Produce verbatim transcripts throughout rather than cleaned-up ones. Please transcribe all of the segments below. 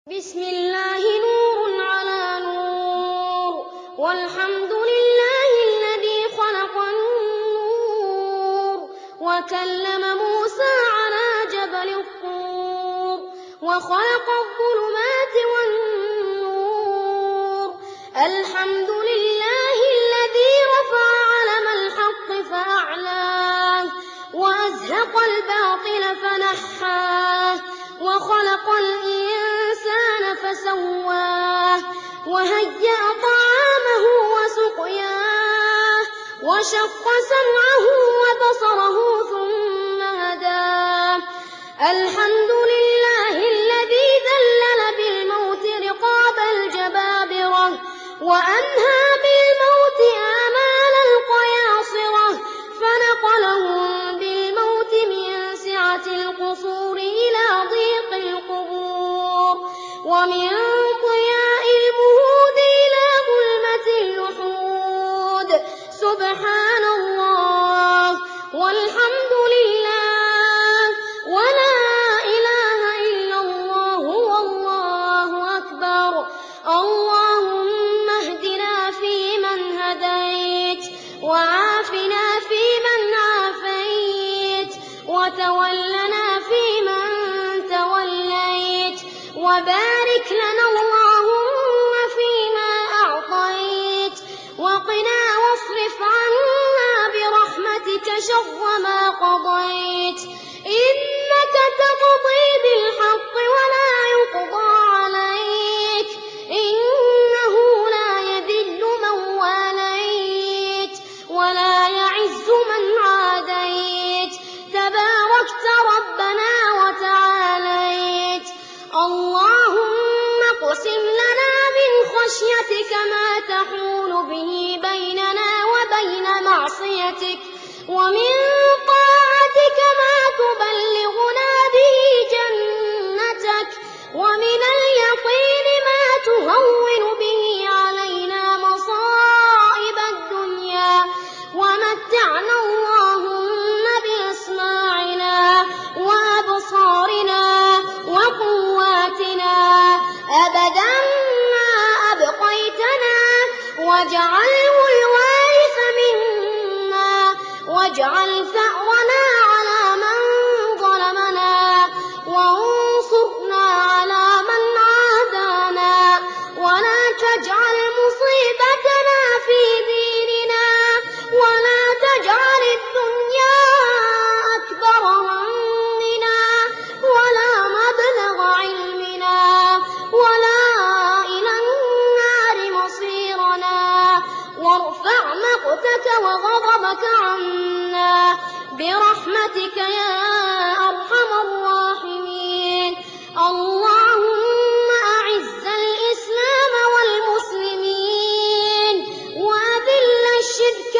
بسم الله نور على نور، والحمد لله الذي خلق النور وكلم موسى على جبل الطور وخلق الظلمات والنور. الحمد لله الذي رفع علم الحق فأعلاه وأزهق الباطل فنحاه وخلق الإنسان فسواه وهيأ طعامه وسقياه وشق سمعه وبصره ثم هداه. الحمد لله الذي ذلل بالموت رقاب الجبابرة وأنهى بالموت آمال القياصرة فنقلهم بالموت من سعة القصور إلى ضيق القبور ومن ضياء المهود إلى ظلمة اللحود. سبحان الله والحمد لله ولا إله إلا الله والله أكبر. اللهم اهدنا فيمن هديت وعافنا فيمن عافيت وتولنا فيمن توليت وبارك لنا اللهم فيما أعطيت وقنا واصرف عنا برحمتك شر ما قضيت. إنك تقضي بالحق ولا يقضى عليك، إنه لا يذل من واليت ولا يعز من عاديت، تباركت ربنا وتعاليت. اللهم اقسم لنا من خشيتك ما تحول به بيننا وبين معصيتك، ومن طاعتك ما تبلغنا به جنتك، ومن اليقين ما تهون به علينا مصائب الدنيا، ومتعنا اللهم بأسماعنا وأبصارنا وقواتنا أبدا ما أبقيتنا، واجعله الوارث منا، واجعل ثأرنا على من ظلمنا، وانصرنا على من عادانا، ولا تجعل مصيبتنا في ديننا، ولا تجعل الدنيا أكبر همنا ولا مبلغ علمنا ولا إلى النار مصيرنا، وارفع مقتك وغضبك عنا برحمتك يا أرحم الراحمين. اللهم أعز الإسلام والمسلمين وأذل الشرك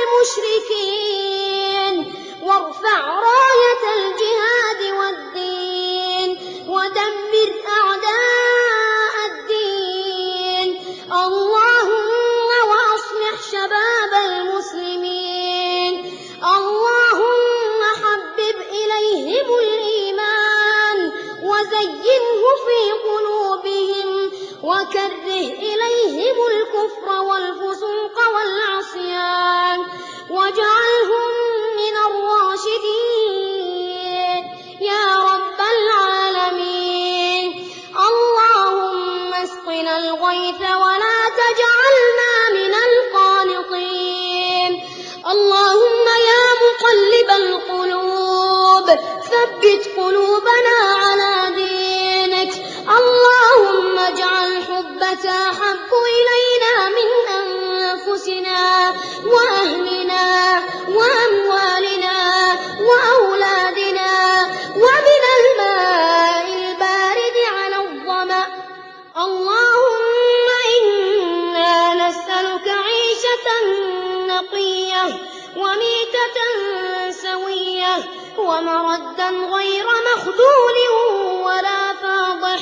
والمشركين، وارفع راية الجهاد والدين ودمر أعداء الدين. اللهم وأصلح شباب المسلمين، اللهم حبب إليهم الإيمان وزينه في قلوبهم وكره إليهم الكفر والفسوق والعصيان واجعلهم من الراشدين يا رب العالمين. اللهم اسقنا الغيث ولا تجعلنا من القانطين. اللهم يا مقلب القلوب ثبت قلوبنا على دينك. اللهم اجعل حبك أحب إلينا من أنفسنا وأهلنا وأموالنا وأولادنا ومن الماء البارد على الظمأ. اللهم إنا نسألك عيشة نقية وميتة سوية ومردا غير مخذول ولا فاضح.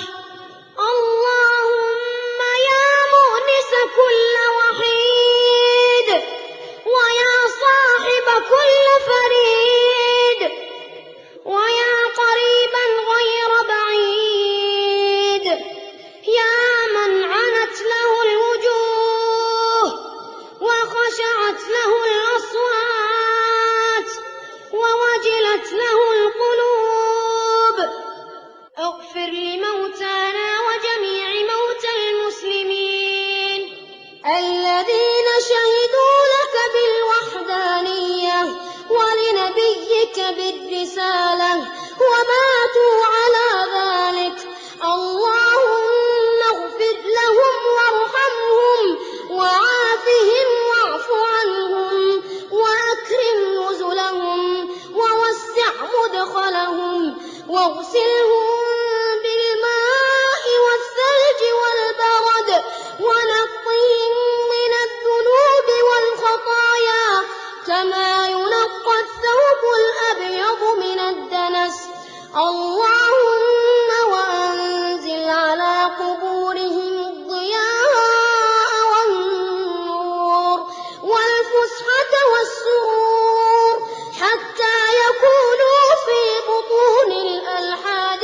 اللهم يا مؤنس كل وحيد ويا صاحب كل فريد ويا قريبا غير بعيد لموتانا وجميع موتى المسلمين الذين شهدوا لك بالوحدانية ولنبيك بالرسالة وماتوا على ذلك. اللهم اغفر لهم وارحمهم وعافهم واعف عنهم وأكرم نزلهم ووسع مدخلهم واغسلهم بالماء والثلج والبرد ونقهم من الذنوب والخطايا كما ينقى الثوب الأبيض من الدنس. اللهم وأنزل على قبورهم الضياء والنور والفسحة والسرور حتى يكونوا في بطون الألحاد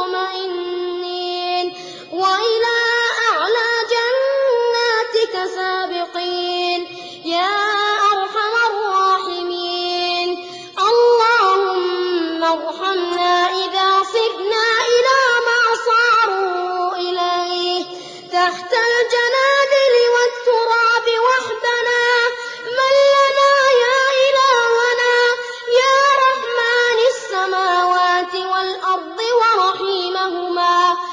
مطمئنين وإلى أعلى جناتك سابقين يا أرحم الراحمين. اللهم ارحمنا إذا صرنا إلى ما صاروا إليه تحت الجنادل والتراب وحدنا من لنا يا إلهنا يا رحمن السماوات والأرض ورحيمهما.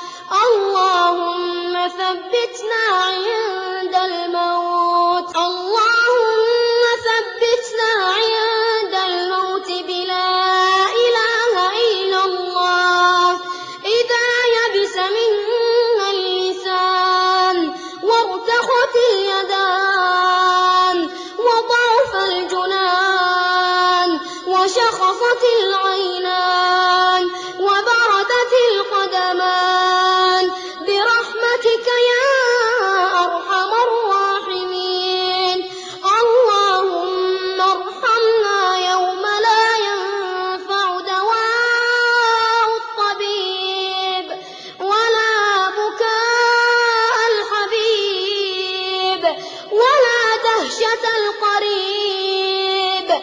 اللهم ثبتنا عند الموت اللهم ثبتنا عند الموت بلا إله إلا الله إذا يبس منا اللسان وارتخت اليدان وضعف الجنان وشخصت العينان وبردت القدمان برحمتك يا أرحم الراحمين. اللهم ارحمنا يوم لا ينفع دواء الطبيب ولا بكاء الحبيب ولا دهشة القريب.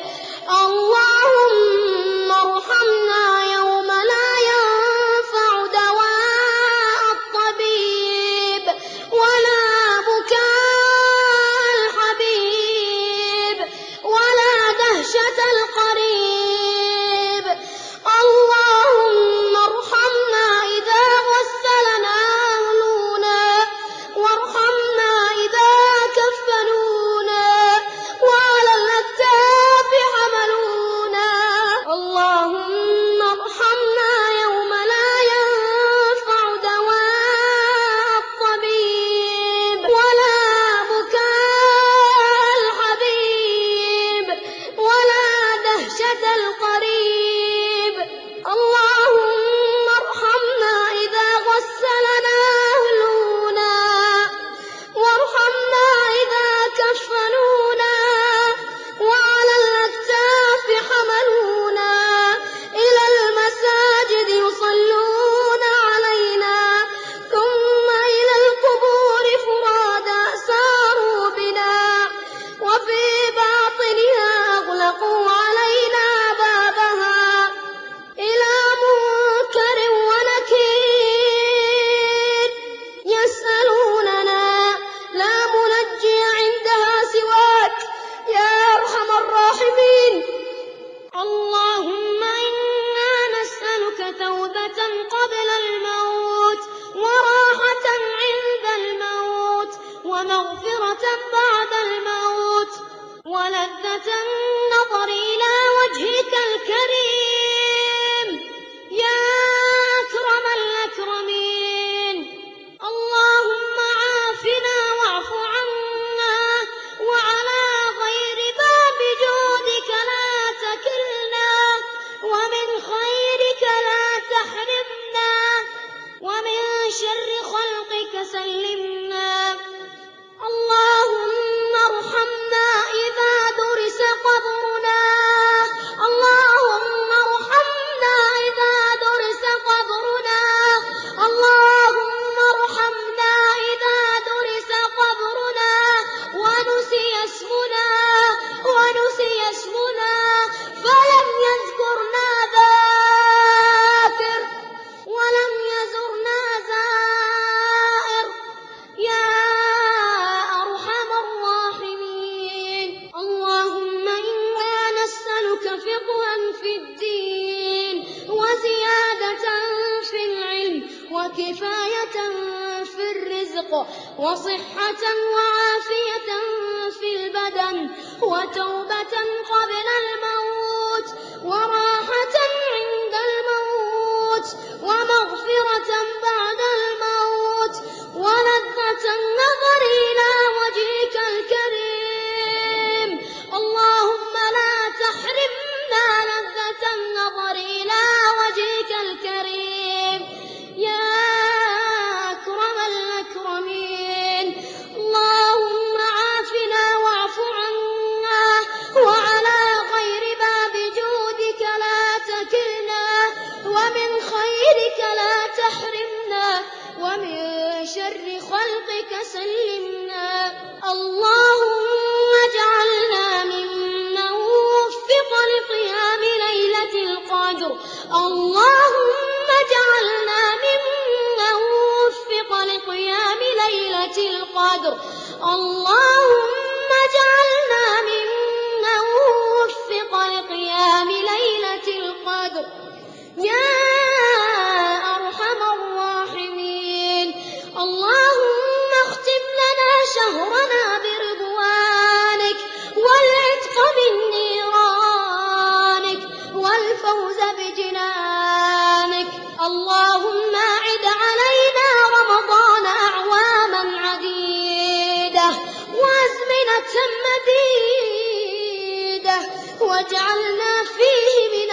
اللهم ارحمنا يوم لا ينفع دواء الطبيب ولا بكاء الحبيب ولا دهشة القريب. اللهم ارحمنا إذا غسلنا أهلنا وارحمنا إذا كفنونا وعلى الأكتاف حملونا. اللهم ارحمنا يوم لا ينفع دواء الطبيب ولا بكاء الحبيب ولا دهشة القريب. اللهم ارحمنا إذا غسلنا أهلنا وارحمنا إذا كفنونا وعلى الأكتاف حملونا إلى المساجد يصلون علينا ثم إلى القبور فرادا ساروا بنا وفي باطنها أغلقوا علينا بابها إلى منكر ونكير يسألوننا لا منجي عندها سواك يا أرحم الراحمين. اللهم إنا نسألك توبة قبل الموت وراحة عند الموت ومغفرة بعد الموت ولذة النظر إلى وجهك الكريم يا أكرم الأكرمين. اللهم عافنا واعف عنا وعلى غير باب جودك لا تكلنا ومن خيرك لا تحرمنا ومن شر خلقك سلمنا. اللهم ارحمنا إذا درس قبرنا اللهم ارحمنا إذا درس قبرنا اللهم ارحمنا إذا درس قبرنا ونسي اسمنا ونسي اسمنا فلم يذكرنا ذاكر ولم يزرنا وكفاية في الرزق وصحة وعافية في البدن وتوبة قبل الموت وراحة عند الموت ومغفرة بعد الموت ولذة النظر إلى وجهك الكريم. اللهم لا تحرمنا لذة النظر إلى وجهك الكريم يا أكرم الأكرمين. اللهم عافنا واعف عنا وعلى غير باب جودك لا تكلنا ومن خيرك لا تحرمنا ومن شر خلقك سلمنا. اللهم اجعلنا ممن وفق لقيام ليلة القدر. اللهم اجعلنا ممن وفق لقيام ليلة القدر. اللهم اجعلنا ممن وفق لقيام ليلة القدر يا أرحم الراحمين. اللهم اختم لنا شهرنا برضوانك والعتق من نيرانك والفوز بجنانك. اللهم أعد علينا رمضان أعواما عديدة وأزمنة مديدة واجعلنا فيه من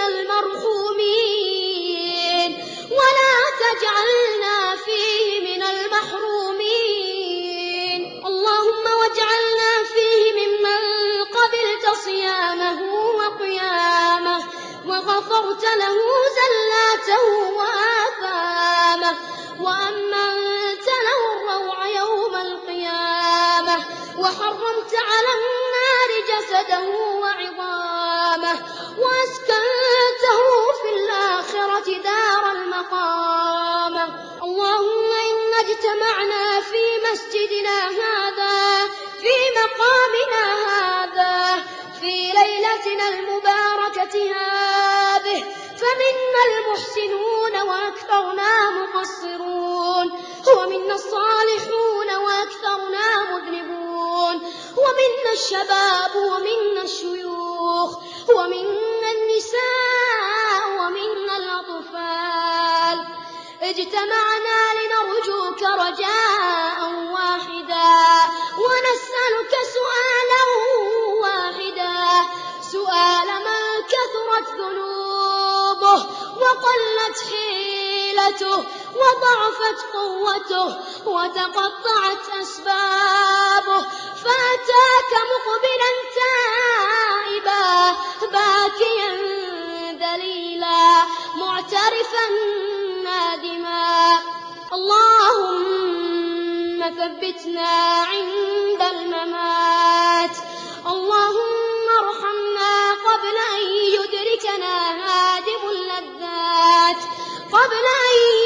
المرحومين ولا تجعلنا فيه من المحرومين. اللهم واجعلنا فيه ممن قبلت صيامه وقيامه وغفرت له زلاته وآثامه وأمنت له الروع يوم القيامة وحرمت على النار جسده وعظامه وأسكنته في الآخرة دار المقامة. اللهم إنا اجتمعنا في مسجدنا هذا في مقامنا هذا في ليلتنا المباركة هذه فمنا المحسنون وأكثرنا مقصرون ومنا الصالحون وأكثرنا مذنبون ومنا الشباب ومنا الشيوخ ومنا النساء ومنا الأطفال. اجتمعنا لنرجوك رجاء واحدا ونسألك سؤالا واحدا سؤال من كثرت ذنوبه وقلت حيلته وضعفت قوته وتقطعت أسبابه فأتاك مقبلا تائبا باكيا ذليلا معترفا نادما. اللهم ثبتنا عند الممات. اللهم ارحمنا قبل أن يدركنا هادم اللذات قبل أن